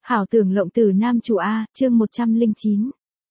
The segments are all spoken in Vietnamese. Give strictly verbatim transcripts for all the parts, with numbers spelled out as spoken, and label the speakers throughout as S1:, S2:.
S1: Hảo tưởng lộng tử nam chủ A, chương một trăm lẻ chín.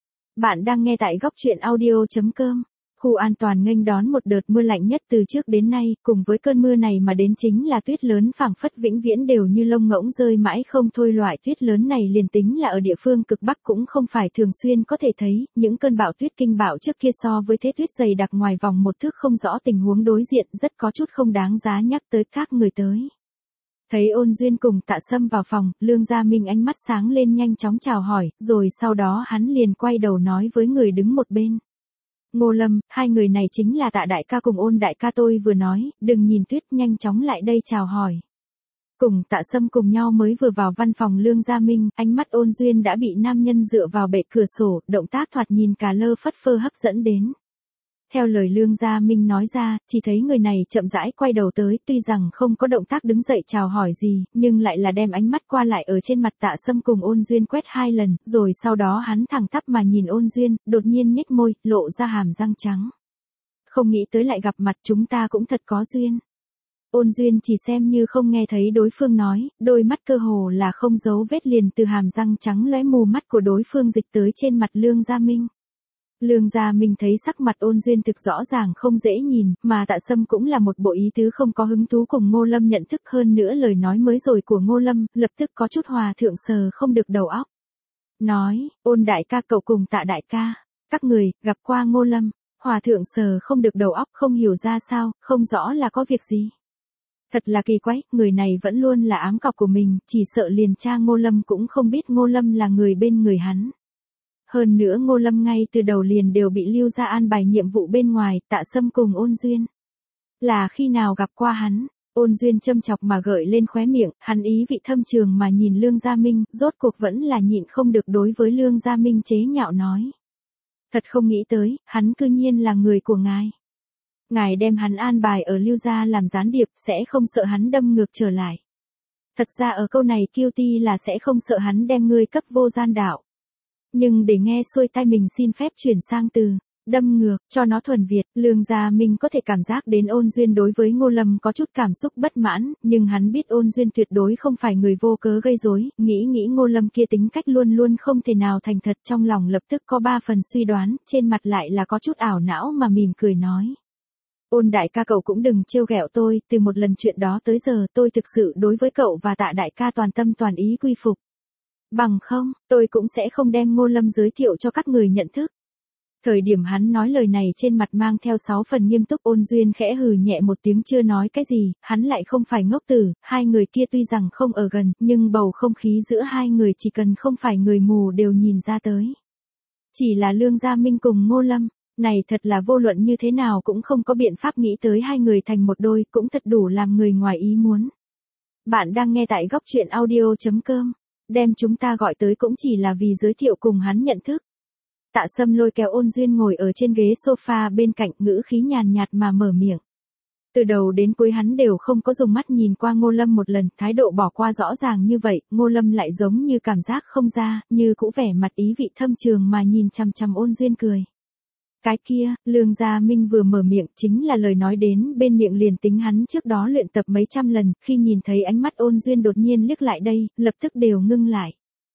S1: Bạn đang nghe tại góc truyện audio.com. Khu an toàn nghênh đón một đợt mưa lạnh nhất từ trước đến nay, cùng với cơn mưa này mà đến chính là tuyết lớn phảng phất vĩnh viễn đều như lông ngỗng rơi mãi không thôi. Loại tuyết lớn này liền tính là ở địa phương cực Bắc cũng không phải thường xuyên có thể thấy, những cơn bão tuyết kinh bạo trước kia so với thế tuyết dày đặc ngoài vòng một thước không rõ tình huống đối diện rất có chút không đáng giá nhắc tới các người tới. Thấy Ôn Duyên cùng Tạ Sâm vào phòng, Lương Gia Minh ánh mắt sáng lên nhanh chóng chào hỏi, rồi sau đó hắn liền quay đầu nói với người đứng một bên. Ngô Lâm, hai người này chính là Tạ đại ca cùng Ôn đại ca tôi vừa nói, đừng nhìn tuyết, nhanh chóng lại đây chào hỏi. Cùng Tạ Sâm cùng nhau mới vừa vào văn phòng Lương Gia Minh, ánh mắt Ôn Duyên đã bị nam nhân dựa vào bệ cửa sổ, động tác thoạt nhìn cà lơ phất phơ hấp dẫn đến. Theo lời Lương Gia Minh nói ra, chỉ thấy người này chậm rãi quay đầu tới, tuy rằng không có động tác đứng dậy chào hỏi gì, nhưng lại là đem ánh mắt qua lại ở trên mặt Tạ Sâm cùng Ôn Duyên quét hai lần, rồi sau đó hắn thẳng tắp mà nhìn Ôn Duyên, đột nhiên nhếch môi, lộ ra hàm răng trắng. Không nghĩ tới lại gặp mặt, chúng ta cũng thật có duyên. Ôn Duyên chỉ xem như không nghe thấy đối phương nói, đôi mắt cơ hồ là không giấu vết liền từ hàm răng trắng lóe mù mắt của đối phương dịch tới trên mặt Lương Gia Minh. Lương Gia Minh thấy sắc mặt Ôn Duyên thực rõ ràng không dễ nhìn, mà Tạ Sâm cũng là một bộ ý tứ không có hứng thú cùng Ngô Lâm nhận thức, hơn nữa lời nói mới rồi của Ngô Lâm, lập tức có chút hòa thượng sờ không được đầu óc. Nói, Ôn đại ca cậu cùng Tạ đại ca, các người, gặp qua Ngô Lâm, hòa thượng sờ không được đầu óc không hiểu ra sao, không rõ là có việc gì. Thật là kỳ quái, người này vẫn luôn là ám cọc của mình, chỉ sợ liền cha Ngô Lâm cũng không biết Ngô Lâm là người bên người hắn. Hơn nữa Ngô Lâm ngay từ đầu liền đều bị Lưu Gia an bài nhiệm vụ bên ngoài, Tạ Sâm cùng Ôn Duyên. Là khi nào gặp qua hắn, Ôn Duyên châm chọc mà gợi lên khóe miệng, hắn ý vị thâm trường mà nhìn Lương Gia Minh, rốt cuộc vẫn là nhịn không được đối với Lương Gia Minh chế nhạo nói. Thật không nghĩ tới, hắn cư nhiên là người của ngài. Ngài đem hắn an bài ở Lưu Gia làm gián điệp, sẽ không sợ hắn đâm ngược trở lại. Thật ra ở câu này kiêu ti là sẽ không sợ hắn đem ngươi cấp vô gian đạo. Nhưng để nghe xuôi tai mình xin phép chuyển sang từ đâm ngược, cho nó thuần Việt, Lương Gia Minh có thể cảm giác đến Ôn Duyên đối với Ngô Lâm có chút cảm xúc bất mãn, nhưng hắn biết Ôn Duyên tuyệt đối không phải người vô cớ gây rối, nghĩ nghĩ Ngô Lâm kia tính cách luôn luôn không thể nào thành thật, trong lòng lập tức có ba phần suy đoán, trên mặt lại là có chút ảo não mà mỉm cười nói. Ôn đại ca cậu cũng đừng trêu ghẹo tôi, từ một lần chuyện đó tới giờ tôi thực sự đối với cậu và Tạ đại ca toàn tâm toàn ý quy phục. Bằng không, tôi cũng sẽ không đem Ngô Lâm giới thiệu cho các người nhận thức. Thời điểm hắn nói lời này trên mặt mang theo sáu phần nghiêm túc, Ôn Duyên khẽ hừ nhẹ một tiếng chưa nói cái gì, hắn lại không phải ngốc tử, hai người kia tuy rằng không ở gần, nhưng bầu không khí giữa hai người chỉ cần không phải người mù đều nhìn ra tới. Chỉ là Lương Gia Minh cùng Ngô Lâm, này thật là vô luận như thế nào cũng không có biện pháp nghĩ tới hai người thành một đôi, cũng thật đủ làm người ngoài ý muốn. Bạn đang nghe tại góc truyện audio.com. Đem chúng ta gọi tới cũng chỉ là vì giới thiệu cùng hắn nhận thức. Tạ Sâm lôi kéo Ôn Duyên ngồi ở trên ghế sofa bên cạnh, ngữ khí nhàn nhạt mà mở miệng. Từ đầu đến cuối hắn đều không có dùng mắt nhìn qua Ngô Lâm một lần, thái độ bỏ qua rõ ràng như vậy, Ngô Lâm lại giống như cảm giác không ra, như cũ vẻ mặt ý vị thâm trường mà nhìn chằm chằm Ôn Duyên cười. Cái kia, Lương Gia Minh vừa mở miệng chính là lời nói đến bên miệng liền tính hắn trước đó luyện tập mấy trăm lần, khi nhìn thấy ánh mắt Ôn Duyên đột nhiên liếc lại đây, lập tức đều ngưng lại.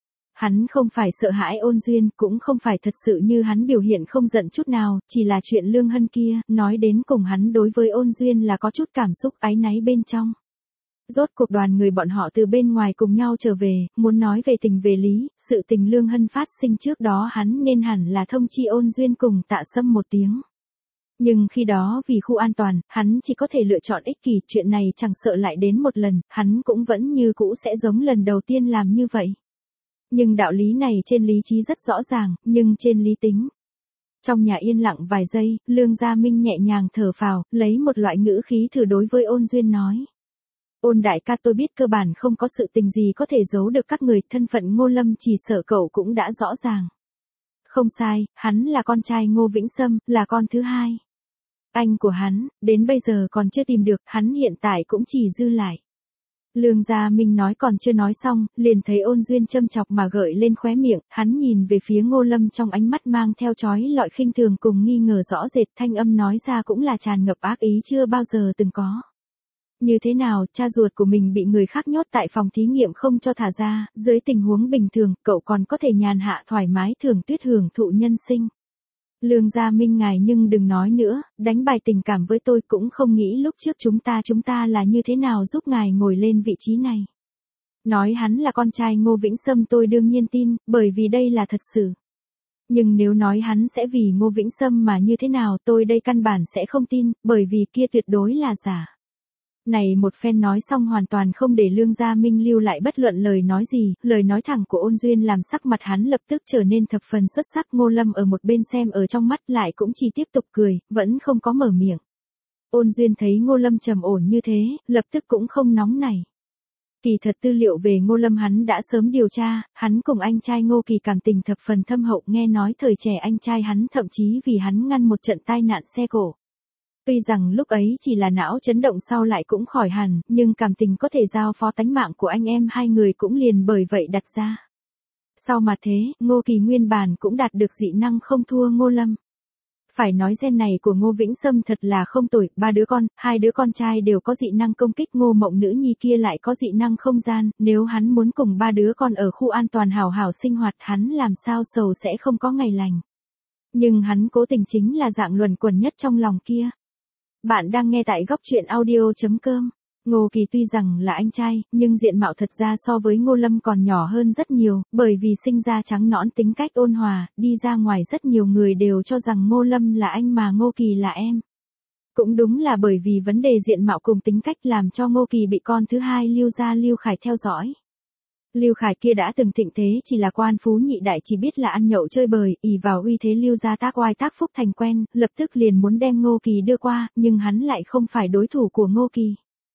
S1: Hắn không phải sợ hãi Ôn Duyên, cũng không phải thật sự như hắn biểu hiện không giận chút nào, chỉ là chuyện Lương Hân kia, nói đến cùng hắn đối với Ôn Duyên là có chút cảm xúc áy náy bên trong. Rốt cuộc đoàn người bọn họ từ bên ngoài cùng nhau trở về, muốn nói về tình về lý, sự tình Lương Hân phát sinh trước đó hắn nên hẳn là thông chi Ôn Duyên cùng Tạ Sâm một tiếng. Nhưng khi đó vì khu an toàn, hắn chỉ có thể lựa chọn ích kỷ, chuyện này chẳng sợ lại đến một lần, hắn cũng vẫn như cũ sẽ giống lần đầu tiên làm như vậy. Nhưng đạo lý này trên lý trí rất rõ ràng, nhưng trên lý tính. Trong nhà yên lặng vài giây, Lương Gia Minh nhẹ nhàng thở phào, lấy một loại ngữ khí thử đối với Ôn Duyên nói. Ôn đại ca, tôi biết cơ bản không có sự tình gì có thể giấu được các người, thân phận Ngô Lâm chỉ sợ cậu cũng đã rõ ràng. Không sai, hắn là con trai Ngô Vĩnh Sâm, là con thứ hai. Anh của hắn, đến bây giờ còn chưa tìm được, hắn hiện tại cũng chỉ dư lại. Lương Gia Minh nói còn chưa nói xong, liền thấy Ôn Duyên châm chọc mà gợi lên khóe miệng, hắn nhìn về phía Ngô Lâm trong ánh mắt mang theo chói lọi khinh thường cùng nghi ngờ rõ rệt, thanh âm nói ra cũng là tràn ngập ác ý chưa bao giờ từng có. Như thế nào, cha ruột của mình bị người khác nhốt tại phòng thí nghiệm không cho thả ra, dưới tình huống bình thường, cậu còn có thể nhàn hạ thoải mái thưởng tuyết hưởng thụ nhân sinh. Lương Gia Minh ngài nhưng đừng nói nữa, đánh bài tình cảm với tôi cũng không nghĩ lúc trước chúng ta chúng ta là như thế nào giúp ngài ngồi lên vị trí này. Nói hắn là con trai Ngô Vĩnh Sâm tôi đương nhiên tin, bởi vì đây là thật sự. Nhưng nếu nói hắn sẽ vì Ngô Vĩnh Sâm mà như thế nào tôi đây căn bản sẽ không tin, bởi vì kia tuyệt đối là giả. Này một phen nói xong hoàn toàn không để Lương Gia Minh lưu lại bất luận lời nói gì, lời nói thẳng của Ôn Duyên làm sắc mặt hắn lập tức trở nên thập phần xuất sắc. Ngô Lâm ở một bên xem ở trong mắt lại cũng chỉ tiếp tục cười, vẫn không có mở miệng. Ôn Duyên thấy Ngô Lâm trầm ổn như thế, lập tức cũng không nóng nảy. Kỳ thật tư liệu về Ngô Lâm hắn đã sớm điều tra, hắn cùng anh trai Ngô Kỳ cảm tình thập phần thâm hậu, nghe nói thời trẻ anh trai hắn thậm chí vì hắn ngăn một trận tai nạn xe cộ. Tuy rằng lúc ấy chỉ là não chấn động sau lại cũng khỏi hẳn, nhưng cảm tình có thể giao phó tánh mạng của anh em hai người cũng liền bởi vậy đặt ra. Sau mà thế, Ngô Kỳ nguyên bản cũng đạt được dị năng không thua Ngô Lâm. Phải nói gen này của Ngô Vĩnh Sâm thật là không tồi, ba đứa con, hai đứa con trai đều có dị năng công kích, Ngô Mộng nữ nhi kia lại có dị năng không gian, nếu hắn muốn cùng ba đứa con ở khu an toàn hảo hảo sinh hoạt hắn làm sao sầu sẽ không có ngày lành. Nhưng hắn cố tình chính là dạng luẩn quẩn nhất trong lòng kia. Bạn đang nghe tại góc truyện audio chấm com. Ngô Kỳ tuy rằng là anh trai, nhưng diện mạo thật ra so với Ngô Lâm còn nhỏ hơn rất nhiều, bởi vì sinh ra trắng nõn tính cách ôn hòa, đi ra ngoài rất nhiều người đều cho rằng Ngô Lâm là anh mà Ngô Kỳ là em. Cũng đúng là bởi vì vấn đề diện mạo cùng tính cách làm cho Ngô Kỳ bị con thứ hai Lưu gia Lưu Khải theo dõi. Lưu Khải kia đã từng thịnh thế chỉ là quan phú nhị đại chỉ biết là ăn nhậu chơi bời, ỷ vào uy thế Lưu gia tác oai tác phúc thành quen, lập tức liền muốn đem Ngô Kỳ đưa qua, nhưng hắn lại không phải đối thủ của Ngô Kỳ.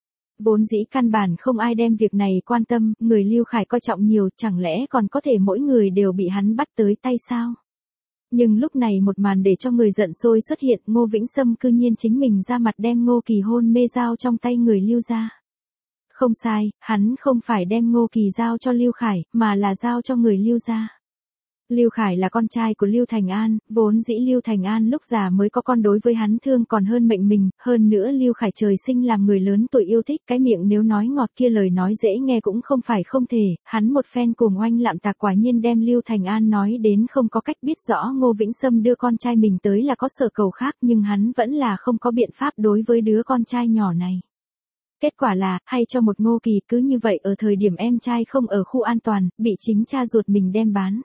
S1: Vốn dĩ căn bản không ai đem việc này quan tâm, người Lưu Khải coi trọng nhiều, chẳng lẽ còn có thể mỗi người đều bị hắn bắt tới tay sao? Nhưng lúc này một màn để cho người giận sôi xuất hiện, Ngô Vĩnh Sâm cư nhiên chính mình ra mặt đem Ngô Kỳ hôn mê giao trong tay người Lưu gia. Không sai, hắn không phải đem Ngô Kỳ giao cho Lưu Khải, mà là giao cho người Lưu gia. Lưu Khải là con trai của Lưu Thành An, vốn dĩ Lưu Thành An lúc già mới có con đối với hắn thương còn hơn mệnh mình, hơn nữa Lưu Khải trời sinh làm người lớn tuổi yêu thích cái miệng nếu nói ngọt kia lời nói dễ nghe cũng không phải không thể, hắn một phen cùng oanh lạm tạc quả nhiên đem Lưu Thành An nói đến không có cách biết rõ Ngô Vĩnh Sâm đưa con trai mình tới là có sở cầu khác nhưng hắn vẫn là không có biện pháp đối với đứa con trai nhỏ này. Kết quả là, hay cho một Ngô Kỳ cứ như vậy ở thời điểm em trai không ở khu an toàn, bị chính cha ruột mình đem bán.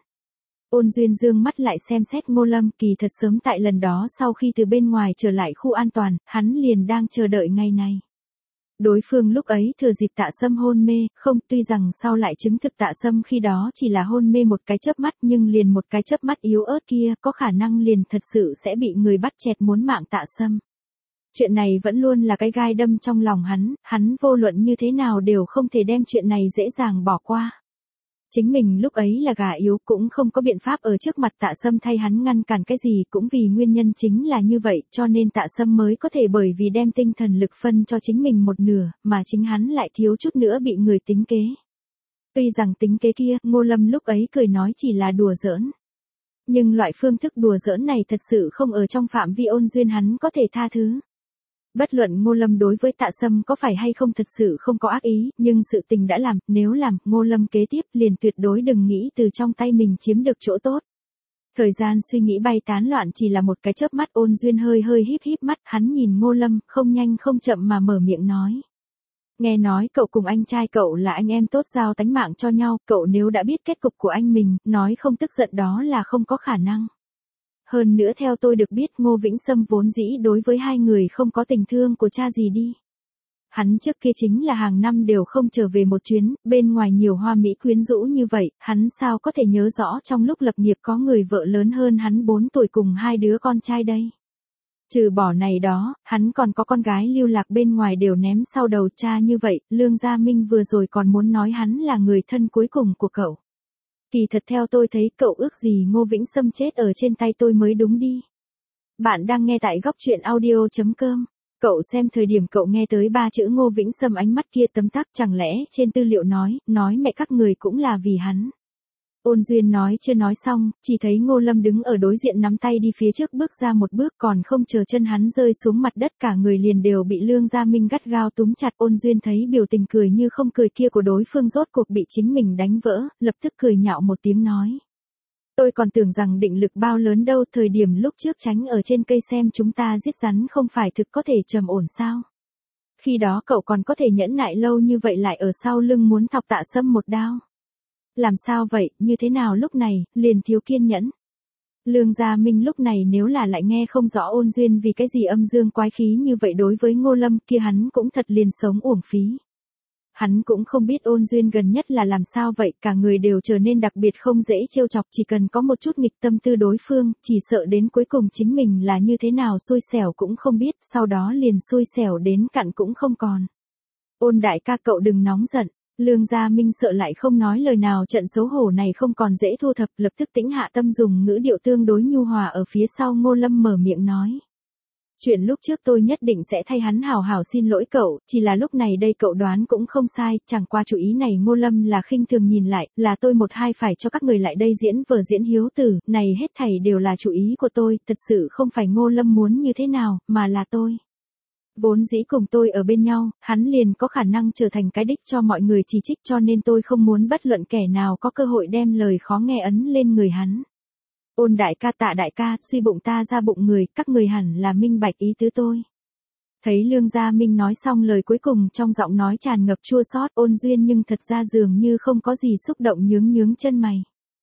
S1: Ôn Duyên dương mắt lại xem xét Ngô Lâm, kỳ thật sớm tại lần đó sau khi từ bên ngoài trở lại khu an toàn, hắn liền đang chờ đợi ngày này. Đối phương lúc ấy thừa dịp Tạ Sâm hôn mê, không, tuy rằng sau lại chứng thực Tạ Sâm khi đó chỉ là hôn mê một cái chớp mắt nhưng liền một cái chớp mắt yếu ớt kia, có khả năng liền thật sự sẽ bị người bắt chẹt muốn mạng Tạ Sâm. Chuyện này vẫn luôn là cái gai đâm trong lòng hắn, hắn vô luận như thế nào đều không thể đem chuyện này dễ dàng bỏ qua. Chính mình lúc ấy là gà yếu cũng không có biện pháp ở trước mặt Tạ Sâm thay hắn ngăn cản cái gì cũng vì nguyên nhân chính là như vậy cho nên Tạ Sâm mới có thể bởi vì đem tinh thần lực phân cho chính mình một nửa, mà chính hắn lại thiếu chút nữa bị người tính kế. Tuy rằng tính kế kia, Ngô Lâm lúc ấy cười nói chỉ là đùa giỡn. Nhưng loại phương thức đùa giỡn này thật sự không ở trong phạm vi Ôn Duyên hắn có thể tha thứ. Bất luận Ngô Lâm đối với Tạ Sâm có phải hay không thật sự không có ác ý, nhưng sự tình đã làm, nếu làm, Ngô Lâm kế tiếp liền tuyệt đối đừng nghĩ từ trong tay mình chiếm được chỗ tốt. Thời gian suy nghĩ bay tán loạn chỉ là một cái chớp mắt. Ôn Duyên hơi hơi híp híp mắt, hắn nhìn Ngô Lâm, không nhanh không chậm mà mở miệng nói. Nghe nói cậu cùng anh trai cậu là anh em tốt giao tánh mạng cho nhau, cậu nếu đã biết kết cục của anh mình, nói không tức giận đó là không có khả năng. Hơn nữa theo tôi được biết Ngô Vĩnh Sâm vốn dĩ đối với hai người không có tình thương của cha gì đi. Hắn trước kia chính là hàng năm đều không trở về một chuyến, bên ngoài nhiều hoa mỹ quyến rũ như vậy, hắn sao có thể nhớ rõ trong lúc lập nghiệp có người vợ lớn hơn hắn bốn tuổi cùng hai đứa con trai đây. Trừ bỏ này đó, hắn còn có con gái lưu lạc bên ngoài đều ném sau đầu cha như vậy, Lương Gia Minh vừa rồi còn muốn nói hắn là người thân cuối cùng của cậu. Kỳ thật theo tôi thấy cậu ước gì Ngô Vĩnh Sâm chết ở trên tay tôi mới đúng đi. Bạn đang nghe tại góc truyện audio chấm com. Cậu xem thời điểm cậu nghe tới ba chữ Ngô Vĩnh Sâm ánh mắt kia tấm tắc chẳng lẽ trên tư liệu nói, nói mẹ các người cũng là vì hắn. Ôn Duyên nói chưa nói xong, chỉ thấy Ngô Lâm đứng ở đối diện nắm tay đi phía trước bước ra một bước, còn không chờ chân hắn rơi xuống mặt đất cả người liền đều bị Lương Gia Minh gắt gao túm chặt. Ôn Duyên thấy biểu tình cười như không cười kia của đối phương rốt cuộc bị chính mình đánh vỡ, lập tức cười nhạo một tiếng nói. Tôi còn tưởng rằng định lực bao lớn đâu, thời điểm lúc trước tránh ở trên cây xem chúng ta giết rắn không phải thực có thể trầm ổn sao. Khi đó cậu còn có thể nhẫn nại lâu như vậy lại ở sau lưng muốn thọc Tạ Sâm một đao. Làm sao vậy, như thế nào lúc này, liền thiếu kiên nhẫn. Lương Gia Minh lúc này nếu là lại nghe không rõ Ôn Duyên vì cái gì âm dương quái khí như vậy đối với Ngô Lâm kia hắn cũng thật liền sống uổng phí. Hắn cũng không biết Ôn Duyên gần nhất là làm sao vậy, cả người đều trở nên đặc biệt không dễ trêu chọc, chỉ cần có một chút nghịch tâm tư đối phương, chỉ sợ đến cuối cùng chính mình là như thế nào xui xẻo cũng không biết, sau đó liền xui xẻo đến cặn cũng không còn. Ôn đại ca cậu đừng nóng giận. Lương Gia Minh sợ lại không nói lời nào, trận xấu hổ này không còn dễ thu thập, lập tức tĩnh hạ tâm dùng ngữ điệu tương đối nhu hòa ở phía sau Ngô Lâm mở miệng nói. Chuyện lúc trước tôi nhất định sẽ thay hắn hào hào xin lỗi cậu, chỉ là lúc này đây cậu đoán cũng không sai, chẳng qua chủ ý này Ngô Lâm là khinh thường nhìn lại, là tôi một hai phải cho các người lại đây diễn vở diễn hiếu tử, này hết thảy đều là chủ ý của tôi, thật sự không phải Ngô Lâm muốn như thế nào, mà là tôi. Vốn dĩ cùng tôi ở bên nhau, hắn liền có khả năng trở thành cái đích cho mọi người chỉ trích, cho nên tôi không muốn bất luận kẻ nào có cơ hội đem lời khó nghe ấn lên người hắn. Ôn đại ca Tạ đại ca, suy bụng ta ra bụng người, các người hẳn là minh bạch ý tứ tôi. Thấy Lương Gia Minh nói xong lời cuối cùng trong giọng nói tràn ngập chua xót, Ôn Duyên nhưng thật ra dường như không có gì xúc động nhướng nhướng chân mày.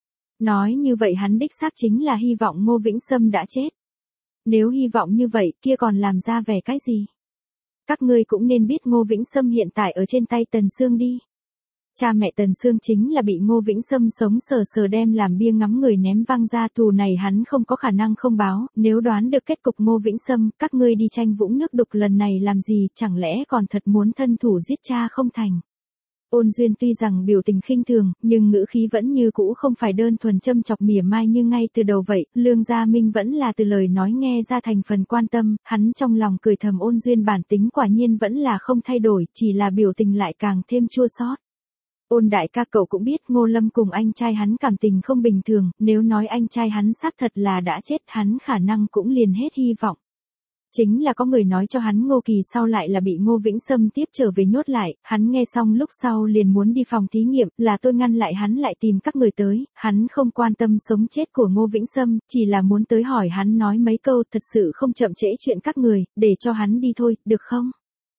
S1: Nói như vậy hắn đích xác chính là hy vọng Ngô Vĩnh Sâm đã chết. Nếu hy vọng như vậy kia còn làm ra vẻ cái gì? Các ngươi cũng nên biết Ngô Vĩnh Sâm hiện tại ở trên tay Tần Sương đi. Cha mẹ Tần Sương chính là bị Ngô Vĩnh Sâm sống sờ sờ đem làm bia ngắm người ném văng ra, thù này hắn không có khả năng không báo, nếu đoán được kết cục Ngô Vĩnh Sâm, các ngươi đi tranh vũng nước đục lần này làm gì, chẳng lẽ còn thật muốn thân thủ giết cha không thành. Ôn Duyên tuy rằng biểu tình khinh thường, nhưng ngữ khí vẫn như cũ không phải đơn thuần châm chọc mỉa mai như ngay từ đầu vậy, Lương Gia Minh vẫn là từ lời nói nghe ra thành phần quan tâm, hắn trong lòng cười thầm Ôn Duyên bản tính quả nhiên vẫn là không thay đổi, chỉ là biểu tình lại càng thêm chua xót. Ôn đại ca cậu cũng biết Ngô Lâm cùng anh trai hắn cảm tình không bình thường, nếu nói anh trai hắn xác thật là đã chết hắn khả năng cũng liền hết hy vọng. Chính là có người nói cho hắn Ngô Kỳ sau lại là bị Ngô Vĩnh Sâm tiếp trở về nhốt lại, hắn nghe xong lúc sau liền muốn đi phòng thí nghiệm, là tôi ngăn lại hắn lại tìm các người tới, hắn không quan tâm sống chết của Ngô Vĩnh Sâm, chỉ là muốn tới hỏi hắn nói mấy câu, thật sự không chậm trễ chuyện các người, để cho hắn đi thôi, được không?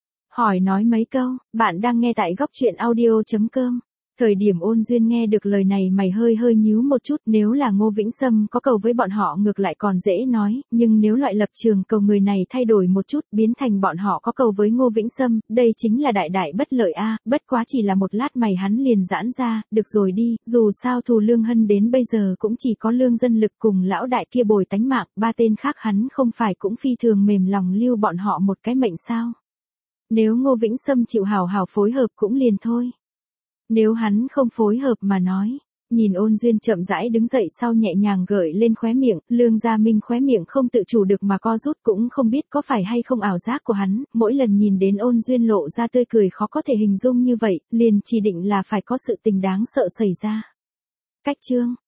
S1: Hỏi nói mấy câu, bạn đang nghe tại góc truyện audio chấm com. Thời điểm Ôn Duyên nghe được lời này mày hơi hơi nhíu một chút, nếu là Ngô Vĩnh Sâm có cầu với bọn họ ngược lại còn dễ nói, nhưng nếu loại lập trường cầu người này thay đổi một chút, biến thành bọn họ có cầu với Ngô Vĩnh Sâm, đây chính là đại đại bất lợi a, bất quá chỉ là một lát mày hắn liền giãn ra, được rồi đi, dù sao thù Lương Hân đến bây giờ cũng chỉ có Lương Dân Lực cùng lão đại kia bồi tánh mạng, ba tên khác hắn không phải cũng phi thường mềm lòng lưu bọn họ một cái mệnh sao. Nếu Ngô Vĩnh Sâm chịu hào hào phối hợp cũng liền thôi. Nếu hắn không phối hợp mà nói, nhìn Ôn Duyên chậm rãi đứng dậy sau nhẹ nhàng gợi lên khóe miệng, Lương Gia Minh khóe miệng không tự chủ được mà co rút, cũng không biết có phải hay không ảo giác của hắn, mỗi lần nhìn đến Ôn Duyên lộ ra tươi cười khó có thể hình dung như vậy, liền chỉ định là phải có sự tình đáng sợ xảy ra. Cách chương